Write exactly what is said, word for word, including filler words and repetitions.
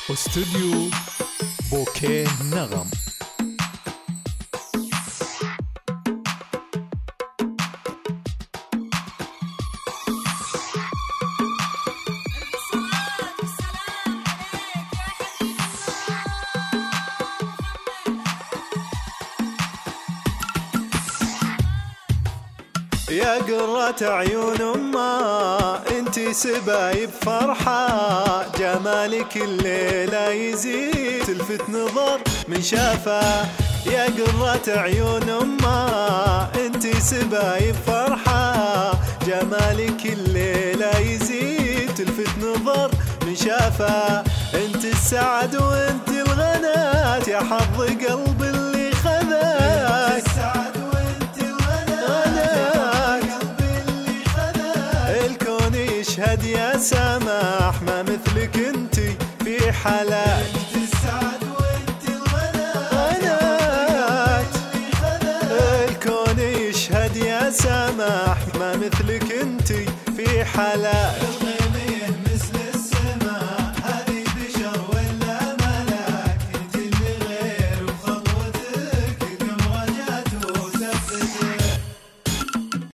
استوديو بوكيه نغم. يا قرة عيون أمه انتي سبايب فرحة، جمالك الليلة يزيد تلفت نظر من شافه. يا قرة عيون أمه انتي سبايب فرحة، جمالك الليلة يزيد تلفت نظر من شافه. انت السعد وانت الغنات يا حظ قلب اللي خذاك. يشهد يا سماح ما مثلك انتي في حالات. انت السعد وانت الغنات، الكون يشهد يا سماح ما مثلك انتي في حالات.